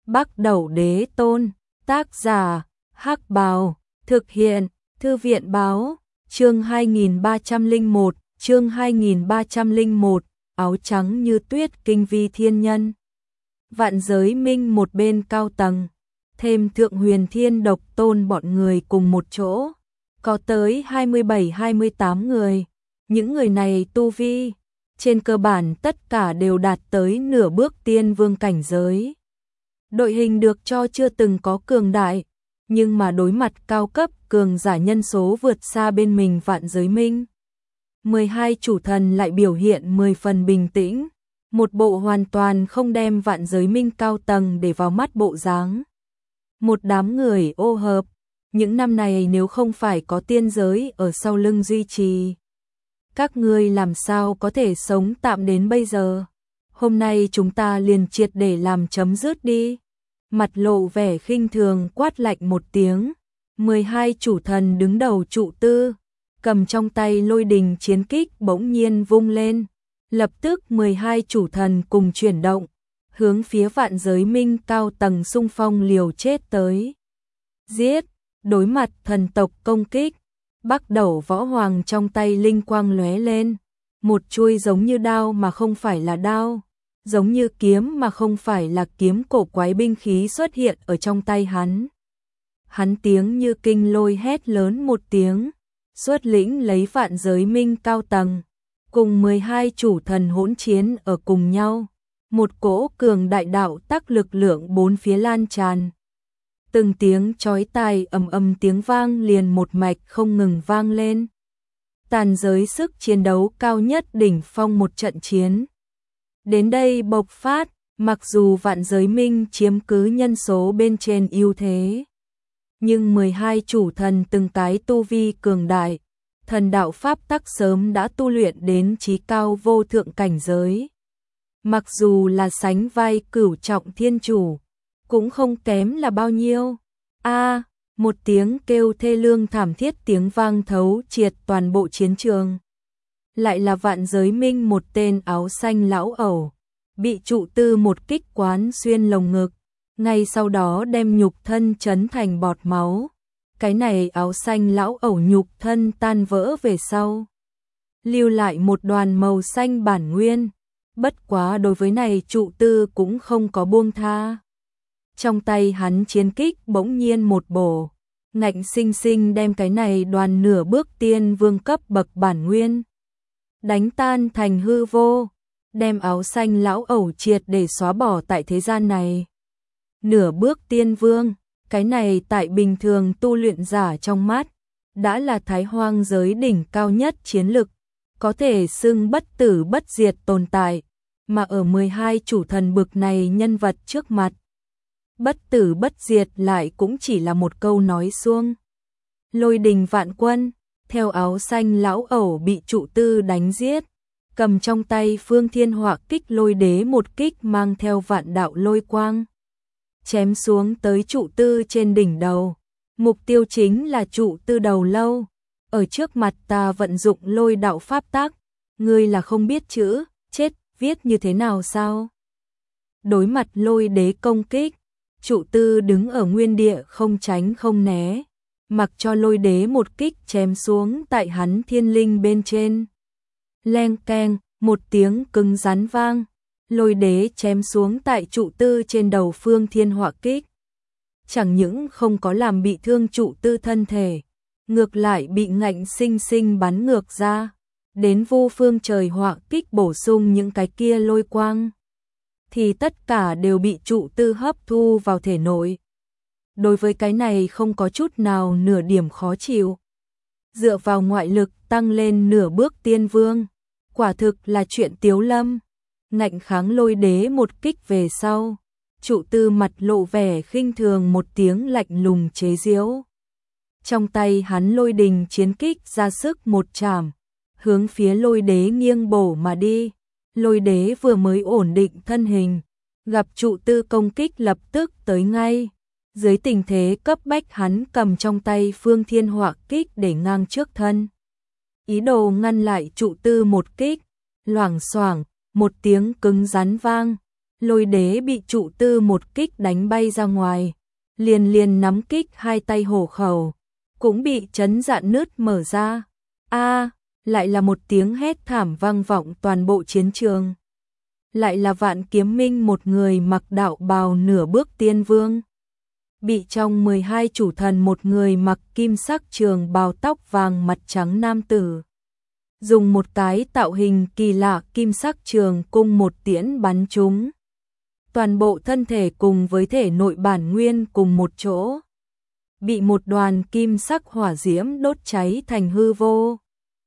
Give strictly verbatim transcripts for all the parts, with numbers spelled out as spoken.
Bắc Đẩu Đế Tôn, tác giả, Hắc Bào, thực hiện, Thư viện báo, chương hai nghìn ba trăm lẻ một, chương hai nghìn ba trăm lẻ một, áo trắng như tuyết kinh vi thiên nhân. Vạn Giới Minh một bên cao tầng, thêm Thượng Huyền Thiên Độc Tôn bọn người cùng một chỗ, có tới hai mươi bảy hai mươi tám người. Những người này tu vi, trên cơ bản tất cả đều đạt tới nửa bước tiên vương cảnh giới. Đội hình được cho chưa từng có cường đại, nhưng mà đối mặt cao cấp cường giả nhân số vượt xa bên mình Vạn Giới Minh. mười hai chủ thần lại biểu hiện mười phần bình tĩnh, một bộ hoàn toàn không đem Vạn Giới Minh cao tầng để vào mắt bộ dáng. Một đám người ô hợp, những năm này nếu không phải có tiên giới ở sau lưng duy trì, các ngươi làm sao có thể sống tạm đến bây giờ? Hôm nay chúng ta liền triệt để làm chấm dứt đi. Mặt lộ vẻ khinh thường quát lạnh một tiếng, mười hai chủ thần đứng đầu trụ tư, cầm trong tay lôi đình chiến kích bỗng nhiên vung lên. Lập tức mười hai chủ thần cùng chuyển động, hướng phía Vạn Giới Minh cao tầng xung phong liều chết tới. Giết, đối mặt thần tộc công kích, Bắc Đẩu Võ Hoàng trong tay linh quang lóe lên, một chuôi giống như đao mà không phải là đao, giống như kiếm mà không phải là kiếm cổ quái binh khí xuất hiện ở trong tay hắn. Hắn tiếng như kinh lôi hét lớn một tiếng, xuất lĩnh lấy Vạn Giới Minh cao tầng, cùng mười hai chủ thần hỗn chiến ở cùng nhau. Một cỗ cường đại đạo tắc lực lượng bốn phía lan tràn. Từng tiếng chói tai ầm ầm tiếng vang liền một mạch không ngừng vang lên. Tàn giới sức chiến đấu cao nhất đỉnh phong một trận chiến. Đến đây bộc phát, mặc dù Vạn Giới Minh chiếm cứ nhân số bên trên ưu thế, nhưng mười hai chủ thần từng cái tu vi cường đại, thần đạo pháp tắc sớm đã tu luyện đến chí cao vô thượng cảnh giới. Mặc dù là sánh vai cửu trọng thiên chủ, cũng không kém là bao nhiêu. A, một tiếng kêu thê lương thảm thiết tiếng vang thấu triệt toàn bộ chiến trường. Lại là Vạn Giới Minh một tên áo xanh lão ẩu, bị trụ tư một kích quán xuyên lồng ngực, ngay sau đó đem nhục thân chấn thành bọt máu. Cái này áo xanh lão ẩu nhục thân tan vỡ về sau, lưu lại một đoàn màu xanh bản nguyên. Bất quá đối với này trụ tư cũng không có buông tha. Trong tay hắn chiến kích bỗng nhiên một bổ, ngạnh sinh sinh đem cái này đoàn nửa bước tiên vương cấp bậc bản nguyên đánh tan thành hư vô, đem áo xanh lão ẩu triệt để xóa bỏ tại thế gian này. Nửa bước tiên vương, cái này tại bình thường tu luyện giả trong mắt, đã là thái hoang giới đỉnh cao nhất chiến lực, có thể xưng bất tử bất diệt tồn tại, mà ở mười hai chủ thần bực này nhân vật trước mặt, bất tử bất diệt lại cũng chỉ là một câu nói suông. Lôi đình vạn quân, theo áo xanh lão ẩu bị trụ tư đánh giết, cầm trong tay Phương Thiên Họa kích lôi đế một kích mang theo vạn đạo lôi quang, chém xuống tới trụ tư trên đỉnh đầu. Mục tiêu chính là trụ tư đầu lâu. Ở trước mặt ta vận dụng lôi đạo pháp tác, ngươi là không biết chữ, chết, viết như thế nào sao? Đối mặt lôi đế công kích, trụ tư đứng ở nguyên địa không tránh không né, mặc cho lôi đế một kích chém xuống tại hắn thiên linh bên trên. Leng keng, một tiếng cứng rắn vang, lôi đế chém xuống tại trụ tư trên đầu Phương Thiên Họa kích. Chẳng những không có làm bị thương trụ tư thân thể, ngược lại bị ngạnh sinh sinh bắn ngược ra, đến vô phương trời họa kích bổ sung những cái kia lôi quang, thì tất cả đều bị trụ tư hấp thu vào thể nội. Đối với cái này không có chút nào nửa điểm khó chịu. Dựa vào ngoại lực tăng lên nửa bước tiên vương, quả thực là chuyện tiếu lâm. Ngạnh kháng lôi đế một kích về sau, trụ tư mặt lộ vẻ khinh thường một tiếng lạnh lùng chế giễu. Trong tay hắn lôi đình chiến kích ra sức một chảm, hướng phía lôi đế nghiêng bổ mà đi. Lôi đế vừa mới ổn định thân hình, gặp trụ tư công kích lập tức tới ngay. Dưới tình thế cấp bách hắn cầm trong tay Phương Thiên Họa kích để ngang trước thân, ý đồ ngăn lại trụ tư một kích. Loảng xoảng, một tiếng cứng rắn vang, Lôi đế bị trụ tư một kích đánh bay ra ngoài, liền liền nắm kích hai tay hổ khẩu, cũng bị chấn dạn nứt mở ra. A, lại là một tiếng hét thảm vang vọng toàn bộ chiến trường. Lại là Vạn Kiếm Minh, một người mặc đạo bào nửa bước tiên vương. Bị trong mười hai chủ thần một người mặc kim sắc trường bào tóc vàng mặt trắng nam tử. Dùng một cái tạo hình kỳ lạ kim sắc trường cung một tiễn bắn trúng. Toàn bộ thân thể cùng với thể nội bản nguyên cùng một chỗ. Bị một đoàn kim sắc hỏa diễm đốt cháy thành hư vô.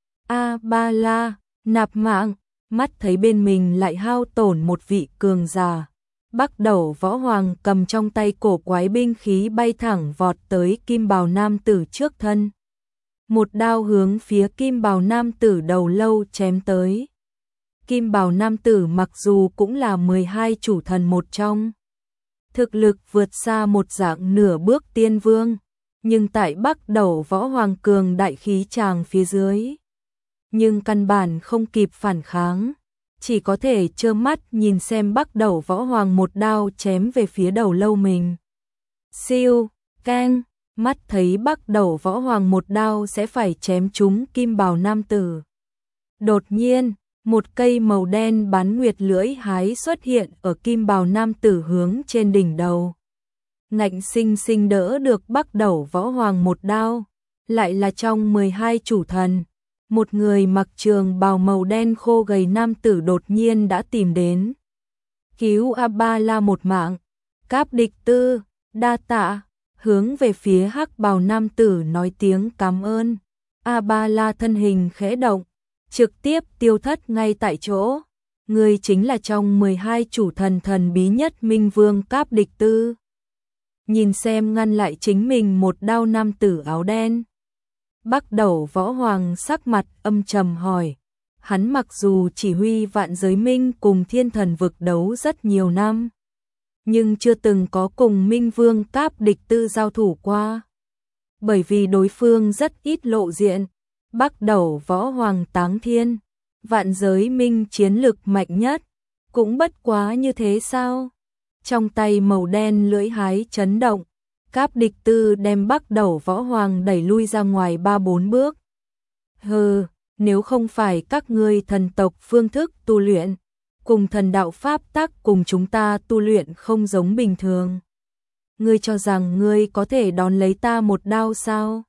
A-ba-la, nạp mạng, mắt thấy bên mình lại hao tổn một vị cường giả. Bắc Đầu Võ Hoàng cầm trong tay cổ quái binh khí bay thẳng vọt tới kim bào nam tử trước thân. Một đao hướng phía kim bào nam tử đầu lâu chém tới. Kim bào nam tử mặc dù cũng là mười hai chủ thần một trong. Thực lực vượt xa một dạng nửa bước tiên vương. Nhưng tại Bắc Đầu Võ Hoàng cường đại khí tràng phía dưới. Nhưng căn bản không kịp phản kháng. Chỉ có thể trơ mắt nhìn xem Bắc Đầu Võ Hoàng một đao chém về phía đầu lâu mình. Siêu, keng, mắt thấy Bắc Đầu Võ Hoàng một đao sẽ phải chém trúng kim bào nam tử. Đột nhiên, một cây màu đen bán nguyệt lưỡi hái xuất hiện ở kim bào nam tử hướng trên đỉnh đầu. Ngạnh sinh sinh đỡ được Bắc Đầu Võ Hoàng một đao, lại là trong mười hai chủ thần. Một người mặc trường bào màu đen khô gầy nam tử đột nhiên đã tìm đến. Cứu A-ba-la một mạng. Cáp địch tư, đa tạ, hướng về phía hắc bào nam tử nói tiếng cảm ơn. A-ba-la thân hình khẽ động, trực tiếp tiêu thất ngay tại chỗ. Người chính là trong mười hai chủ thần thần bí nhất Minh Vương Cáp địch tư. Nhìn xem ngăn lại chính mình một đao nam tử áo đen. Bắc Đầu Võ Hoàng sắc mặt âm trầm hỏi, hắn mặc dù chỉ huy Vạn Giới Minh cùng Thiên Thần Vực đấu rất nhiều năm, nhưng chưa từng có cùng Minh Vương Cáp địch tư giao thủ qua. Bởi vì đối phương rất ít lộ diện, Bắc Đầu Võ Hoàng táng thiên, Vạn Giới Minh chiến lực mạnh nhất, cũng bất quá như thế sao? Trong tay màu đen lưỡi hái chấn động. Cáp địch tư đem Bắc Đầu Võ Hoàng đẩy lui ra ngoài ba bốn bước. Hừ, nếu không phải các ngươi thần tộc phương thức tu luyện, cùng thần đạo pháp tắc cùng chúng ta tu luyện không giống bình thường. Ngươi cho rằng ngươi có thể đón lấy ta một đao sao?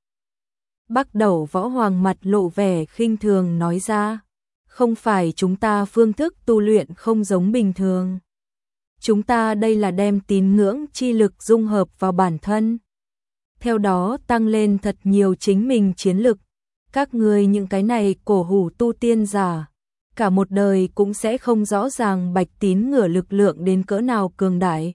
Bắc Đầu Võ Hoàng mặt lộ vẻ khinh thường nói ra, không phải chúng ta phương thức tu luyện không giống bình thường. Chúng ta đây là đem tín ngưỡng chi lực dung hợp vào bản thân. Theo đó tăng lên thật nhiều chính mình chiến lực. Các ngươi những cái này cổ hủ tu tiên giả, cả một đời cũng sẽ không rõ ràng bạch tín ngửa lực lượng đến cỡ nào cường đại.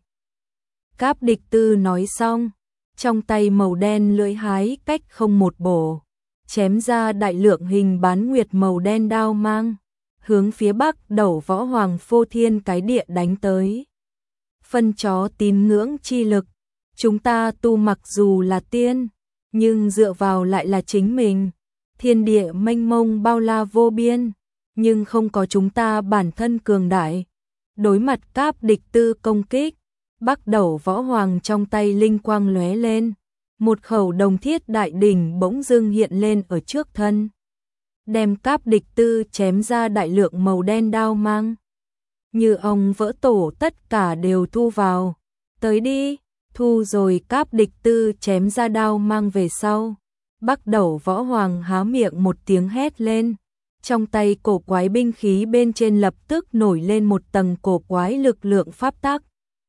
Cáp địch tư nói xong, trong tay màu đen lưỡi hái cách không một bổ, chém ra đại lượng hình bán nguyệt màu đen đao mang, hướng phía Bắc Đầu Võ Hoàng phô thiên cái địa đánh tới. Phân chó tín ngưỡng chi lực, chúng ta tu mặc dù là tiên, nhưng dựa vào lại là chính mình. Thiên địa mênh mông bao la vô biên, nhưng không có chúng ta bản thân cường đại. Đối mặt Cáp địch tư công kích, Bắc Đầu Võ Hoàng trong tay linh quang lóe lên, một khẩu đồng thiết đại đỉnh bỗng dưng hiện lên ở trước thân, đem Cáp địch tư chém ra đại lượng màu đen đao mang. Như ông vỡ tổ tất cả đều thu vào. Tới đi, thu rồi. Cáp địch tư chém ra đao mang về sau. Bắc Đầu Võ Hoàng há miệng một tiếng hét lên. Trong tay cổ quái binh khí bên trên lập tức nổi lên một tầng cổ quái lực lượng pháp tắc.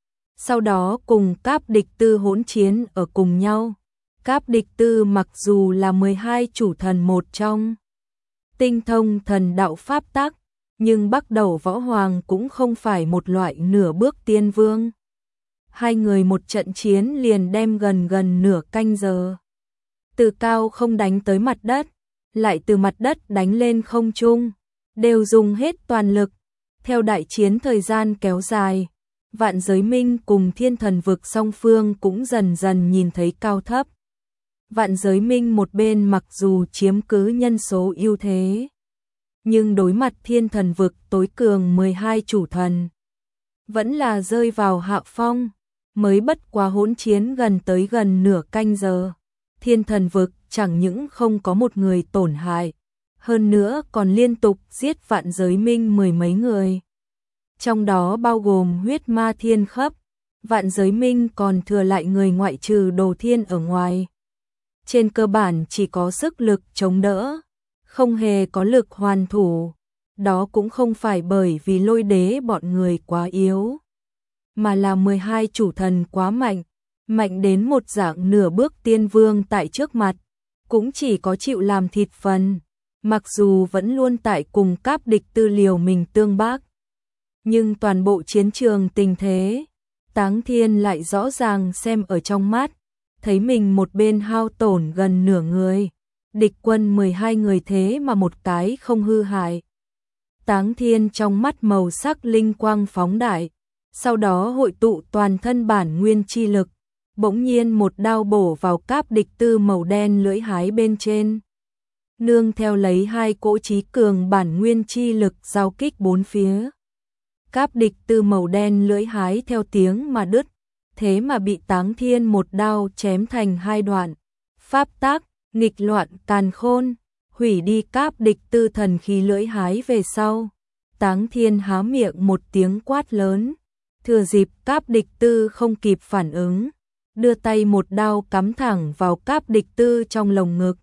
Sau đó cùng Cáp địch tư hỗn chiến ở cùng nhau. Cáp địch tư mặc dù là mười hai chủ thần một trong, tinh thông thần đạo pháp tắc, nhưng Bắc Đầu Võ Hoàng cũng không phải một loại nửa bước tiên vương. Hai người một trận chiến liền đem gần gần nửa canh giờ. Từ cao không đánh tới mặt đất, lại từ mặt đất đánh lên không trung, đều dùng hết toàn lực. Theo đại chiến thời gian kéo dài, Vạn Giới Minh cùng Thiên Thần Vực song phương cũng dần dần nhìn thấy cao thấp. Vạn Giới Minh một bên mặc dù chiếm cứ nhân số ưu thế, nhưng đối mặt Thiên Thần Vực tối cường mười hai chủ thần, vẫn là rơi vào hạ phong, mới bất quá hỗn chiến gần tới gần nửa canh giờ. Thiên Thần Vực chẳng những không có một người tổn hại, hơn nữa còn liên tục giết Vạn Giới Minh mười mấy người. Trong đó bao gồm huyết ma thiên khắp, Vạn Giới Minh còn thừa lại người ngoại trừ Đồ Thiên ở ngoài. Trên cơ bản chỉ có sức lực chống đỡ, không hề có lực hoàn thủ. Đó cũng không phải bởi vì Lôi Đế bọn người quá yếu, mà là mười hai chủ thần quá mạnh, mạnh đến một dạng nửa bước tiên vương tại trước mặt, cũng chỉ có chịu làm thịt phần, mặc dù vẫn luôn tại cùng Cáp Địch Tư liều mình tương bác. Nhưng toàn bộ chiến trường tình thế, Táng Thiên lại rõ ràng xem ở trong mắt, thấy mình một bên hao tổn gần nửa người, địch quân mười hai người thế mà một cái không hư hại. Táng Thiên trong mắt màu sắc linh quang phóng đại, sau đó hội tụ toàn thân bản nguyên chi lực, bỗng nhiên một đao bổ vào Cáp Địch Tư màu đen lưỡi hái bên trên. Nương theo lấy hai cỗ chí cường bản nguyên chi lực giao kích bốn phía. Cáp Địch Tư màu đen lưỡi hái theo tiếng mà đứt, thế mà bị Táng Thiên một đao chém thành hai đoạn. Pháp tác, nghịch loạn càn khôn, hủy đi Cáp Địch Tư thần khí lưỡi hái về sau. Táng Thiên há miệng một tiếng quát lớn, thừa dịp Cáp Địch Tư không kịp phản ứng, đưa tay một đao cắm thẳng vào Cáp Địch Tư trong lồng ngực.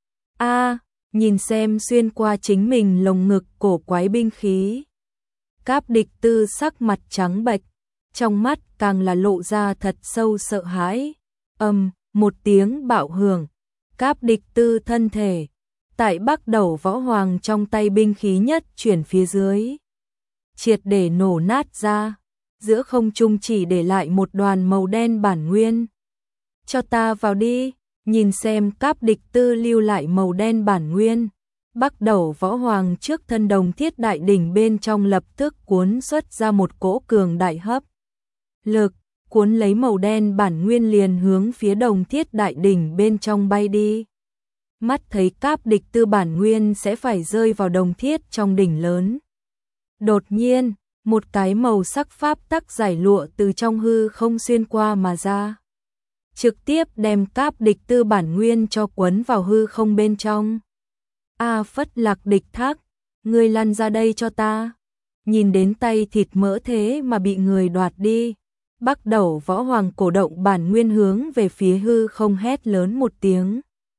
A, nhìn xem xuyên qua chính mình lồng ngực cổ quái binh khí. Cáp Địch Tư sắc mặt trắng bệch, trong mắt càng là lộ ra thật sâu sợ hãi. Ầm, một tiếng bạo hưởng, Cáp Địch Tư thân thể tại Bắc Đầu Võ Hoàng trong tay binh khí nhất chuyển phía dưới, triệt để nổ nát ra, giữa không trung chỉ để lại một đoàn màu đen bản nguyên. Cho ta vào đi, nhìn xem Cáp Địch Tư lưu lại màu đen bản nguyên. Bắc Đầu Võ Hoàng trước thân Đồng Thiết Đại Đỉnh bên trong lập tức cuốn xuất ra một cỗ cường đại hấp lực, cuốn lấy màu đen bản nguyên liền hướng phía Đồng Thiết Đại Đỉnh bên trong bay đi. Mắt thấy Cáp Địch Tư bản nguyên sẽ phải rơi vào đồng thiết trong đỉnh lớn. Đột nhiên, một cái màu sắc pháp tắc giải lụa từ trong hư không xuyên qua mà ra, trực tiếp đem Cáp Địch Tư bản nguyên cho quấn vào hư không bên trong. A Phất Lạc Địch Thác, ngươi lăn ra đây cho ta. Nhìn đến tay thịt mỡ thế mà bị người đoạt đi, Bắc Đầu Võ Hoàng cổ động bản nguyên hướng về phía hư không hét lớn một tiếng.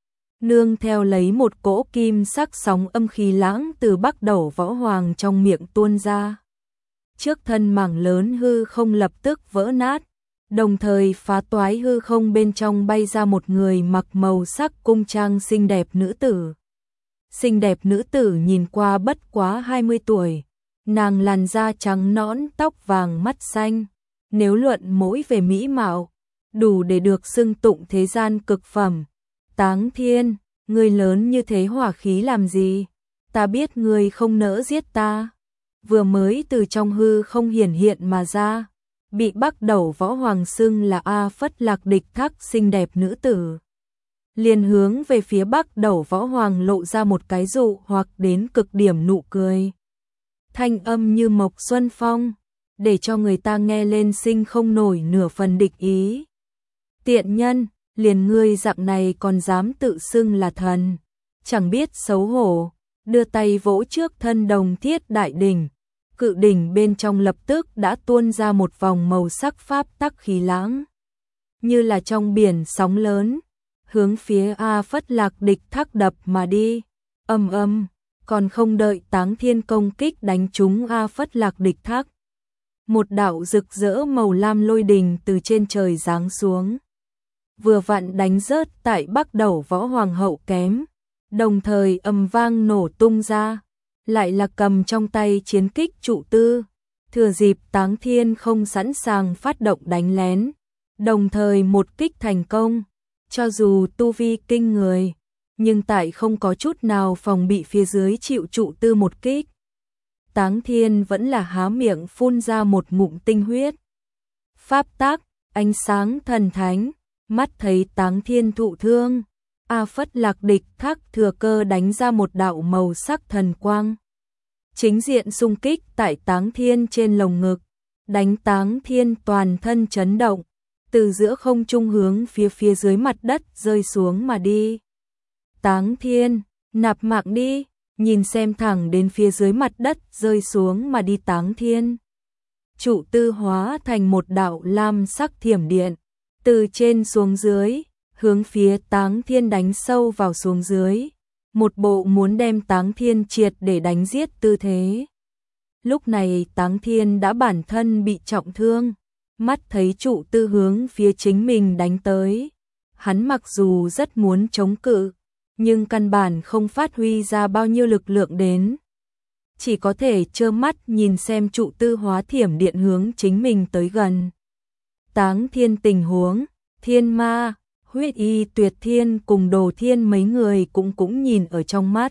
Nương theo lấy một cỗ kim sắc sóng âm khí lãng từ Bắc Đầu Võ Hoàng trong miệng tuôn ra. Trước thân mảng lớn hư không lập tức vỡ nát, đồng thời phá toái hư không bên trong bay ra một người mặc màu sắc cung trang xinh đẹp nữ tử. Xinh đẹp nữ tử nhìn qua bất quá hai mươi tuổi, nàng làn da trắng nõn, tóc vàng, mắt xanh, nếu luận mỗi về mỹ mạo, đủ để được xưng tụng thế gian cực phẩm. Táng Thiên, ngươi lớn như thế hỏa khí làm gì? Ta biết ngươi không nỡ giết ta. Vừa mới từ trong hư không hiển hiện mà ra, bị Bắc Đầu Võ Hoàng xưng là A Phất Lạc Địch Thác xinh đẹp nữ tử, liền hướng về phía Bắc Đầu Võ Hoàng lộ ra một cái dụ hoặc đến cực điểm nụ cười. Thanh âm như mộc xuân phong, để cho người ta nghe lên sinh không nổi nửa phần địch ý. Tiện nhân, liền ngươi dạng này còn dám tự xưng là thần, chẳng biết xấu hổ. Đưa tay vỗ trước thân Đồng Thiết Đại Đỉnh, cự đỉnh bên trong lập tức đã tuôn ra một vòng màu sắc pháp tắc khí lãng, như là trong biển sóng lớn, hướng phía A Phất Lạc Địch Thác đập mà đi. Âm âm, còn không đợi Táng Thiên công kích đánh trúng A Phất Lạc Địch Thác, một đạo rực rỡ màu lam lôi đình từ trên trời giáng xuống, vừa vặn đánh rớt tại Bắc Đầu Võ Hoàng hậu kém, đồng thời ầm vang nổ tung ra, lại là cầm trong tay chiến kích trụ tư, thừa dịp Táng Thiên không sẵn sàng phát động đánh lén, đồng thời một kích thành công. Cho dù tu vi kinh người, nhưng tại không có chút nào phòng bị phía dưới chịu trụ tư một kích, Táng Thiên vẫn là há miệng phun ra một ngụm tinh huyết. Pháp tác, ánh sáng thần thánh, mắt thấy Táng Thiên thụ thương, A Phất Lạc Địch Thác thừa cơ đánh ra một đạo màu sắc thần quang, chính diện xung kích tại Táng Thiên trên lồng ngực, đánh Táng Thiên toàn thân chấn động, từ giữa không trung hướng phía phía dưới mặt đất rơi xuống mà đi. Táng Thiên, nạp mạng đi, nhìn xem thẳng đến phía dưới mặt đất rơi xuống mà đi Táng Thiên. Trụ tư hóa thành một đạo lam sắc thiểm điện, từ trên xuống dưới, hướng phía Táng Thiên đánh sâu vào xuống dưới, một bộ muốn đem Táng Thiên triệt để đánh giết tư thế. Lúc này Táng Thiên đã bản thân bị trọng thương, mắt thấy trụ tư hướng phía chính mình đánh tới. Hắn mặc dù rất muốn chống cự, nhưng căn bản không phát huy ra bao nhiêu lực lượng đến. Chỉ có thể trơ mắt nhìn xem trụ tư hóa thiểm điện hướng chính mình tới gần. Táng Thiên tình huống, Thiên Ma, Huyết Y Tuyệt Thiên cùng Đồ Thiên mấy người cũng cũng nhìn ở trong mắt.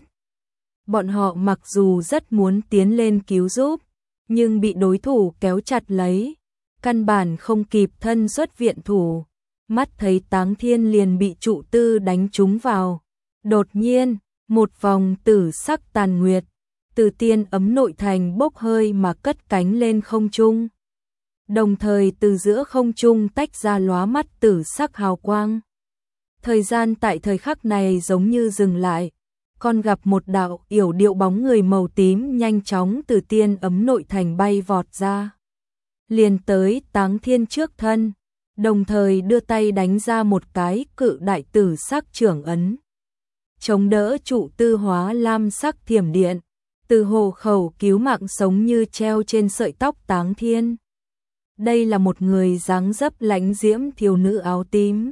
Bọn họ mặc dù rất muốn tiến lên cứu giúp, nhưng bị đối thủ kéo chặt lấy, căn bản không kịp thân xuất viện thủ. Mắt thấy Táng Thiên liền bị trụ tư đánh trúng vào. Đột nhiên, một vòng tử sắc tàn nguyệt, từ tiên ấm nội thành bốc hơi mà cất cánh lên không trung. Đồng thời từ giữa không trung tách ra lóa mắt tử sắc hào quang. Thời gian tại thời khắc này giống như dừng lại, còn gặp một đạo yểu điệu bóng người màu tím nhanh chóng từ tiên ấm nội thành bay vọt ra. Liền tới Táng Thiên trước thân, đồng thời đưa tay đánh ra một cái cự đại tử sắc trưởng ấn. Chống đỡ trụ tư hóa lam sắc thiểm điện, từ hộ khẩu cứu mạng sống như treo trên sợi tóc Táng Thiên. Đây là một người dáng dấp lãnh diễm thiếu nữ áo tím.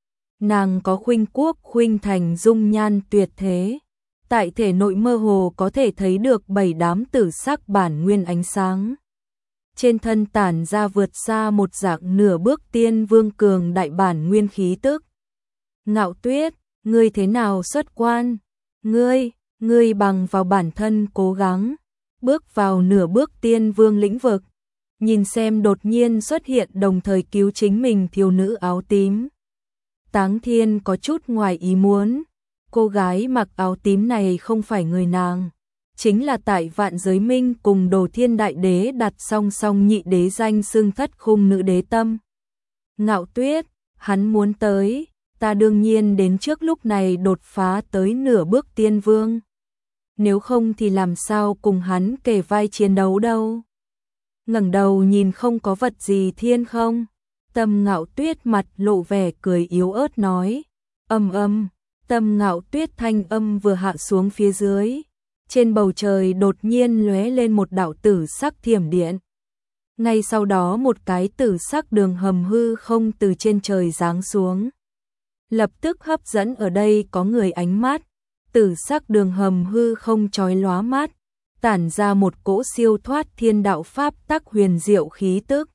Nàng có khuynh quốc khuynh thành dung nhan tuyệt thế. Tại thể nội mơ hồ có thể thấy được bảy đám tử sắc bản nguyên ánh sáng. Trên thân tản ra vượt xa một dạng nửa bước tiên vương cường đại bản nguyên khí tức. Ngạo Tuyết, ngươi thế nào xuất quan? Ngươi, ngươi bằng vào bản thân cố gắng, bước vào nửa bước tiên vương lĩnh vực. Nhìn xem đột nhiên xuất hiện đồng thời cứu chính mình thiếu nữ áo tím. Táng Thiên có chút ngoài ý muốn. Cô gái mặc áo tím này không phải người nàng, chính là tại Vạn Giới Minh cùng Đồ Thiên Đại Đế đặt song song nhị đế danh xưng thất khung nữ đế tâm. Ngạo Tuyết, hắn muốn tới, ta đương nhiên đến trước lúc này đột phá tới nửa bước tiên vương. Nếu không thì làm sao cùng hắn kề vai chiến đấu đâu. Ngẩng đầu nhìn không có vật gì thiên không. Tâm Ngạo Tuyết mặt lộ vẻ cười yếu ớt nói. Âm âm, Tâm Ngạo Tuyết thanh âm vừa hạ xuống phía dưới. Trên bầu trời đột nhiên lóe lên một đạo tử sắc thiểm điện. Ngay sau đó một cái tử sắc đường hầm hư không từ trên trời giáng xuống. Lập tức hấp dẫn ở đây có người ánh mắt. Tử sắc đường hầm hư không chói lóa mắt, tản ra một cỗ siêu thoát thiên đạo pháp tắc huyền diệu khí tức.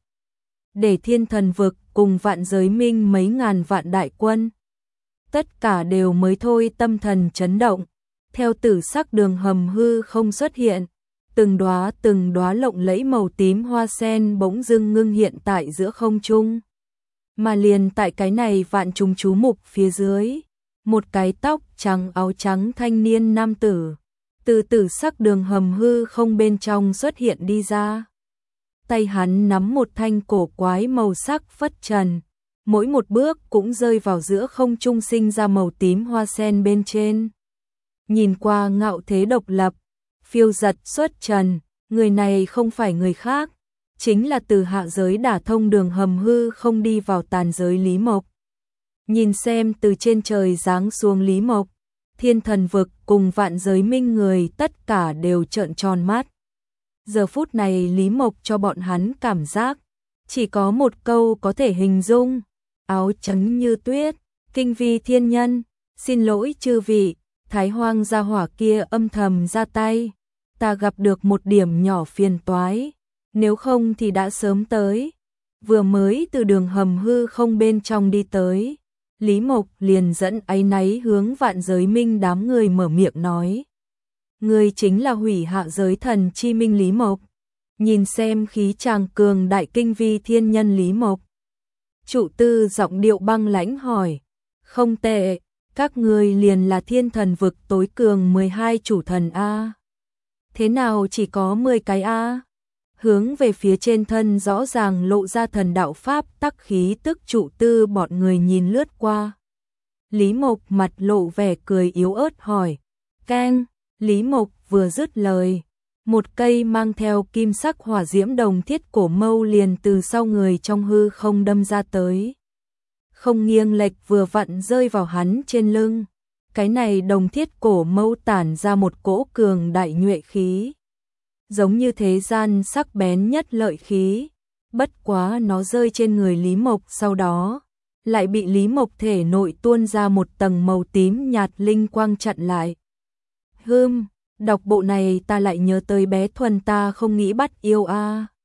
Để Thiên Thần Vực cùng Vạn Giới Minh mấy ngàn vạn đại quân, tất cả đều mới thôi tâm thần chấn động. Theo tử sắc đường hầm hư không xuất hiện, từng đóa từng đóa lộng lẫy màu tím hoa sen bỗng dưng ngưng hiện tại giữa không trung. Mà liền tại cái này vạn chúng chú mục phía dưới, một cái tóc trắng áo trắng thanh niên nam tử, từ tử sắc đường hầm hư không bên trong xuất hiện đi ra. Tay hắn nắm một thanh cổ quái màu sắc phất trần, mỗi một bước cũng rơi vào giữa không trung sinh ra màu tím hoa sen bên trên. Nhìn qua ngạo thế độc lập, phiêu giật xuất trần, người này không phải người khác, chính là từ hạ giới đả thông đường hầm hư không đi vào tàn giới Lý Mộc. Nhìn xem từ trên trời giáng xuống Lý Mộc, Thiên Thần Vực cùng Vạn Giới Minh người tất cả đều trợn tròn mắt. Giờ phút này Lý Mộc cho bọn hắn cảm giác, chỉ có một câu có thể hình dung, áo trắng như tuyết, kinh vi thiên nhân, xin lỗi chư vị, Thái Hoang gia hỏa kia âm thầm ra tay, ta gặp được một điểm nhỏ phiền toái, nếu không thì đã sớm tới, vừa mới từ đường hầm hư không bên trong đi tới. Lý Mộc liền dẫn áy náy hướng Vạn Giới Minh đám người mở miệng nói. Người chính là hủy hạ giới thần chi minh Lý Mộc. Nhìn xem khí tràng cường đại kinh vi thiên nhân Lý Mộc. Trụ tư giọng điệu băng lãnh hỏi. Không tệ, các người liền là Thiên Thần Vực tối cường mười hai chủ thần A. Thế nào chỉ có mười cái A? hướng về phía trên thân rõ ràng lộ ra thần đạo pháp tắc khí tức trụ tư bọn người nhìn lướt qua. Lý Mộc mặt lộ vẻ cười yếu ớt hỏi, Keng, Lý Mộc vừa dứt lời, một cây mang theo kim sắc hỏa diễm đồng thiết cổ mâu liền từ sau người trong hư không đâm ra tới. Không nghiêng lệch vừa vặn rơi vào hắn trên lưng. Cái này đồng thiết cổ mâu tản ra một cỗ cường đại nhuệ khí. Giống như thế gian sắc bén nhất lợi khí. Bất quá nó rơi trên người Lý Mộc sau đó, lại bị Lý Mộc thể nội tuôn ra một tầng màu tím nhạt linh quang chặn lại. Hưm, đọc bộ này ta lại nhớ tới bé Thuần ta không nghĩ bắt yêu a.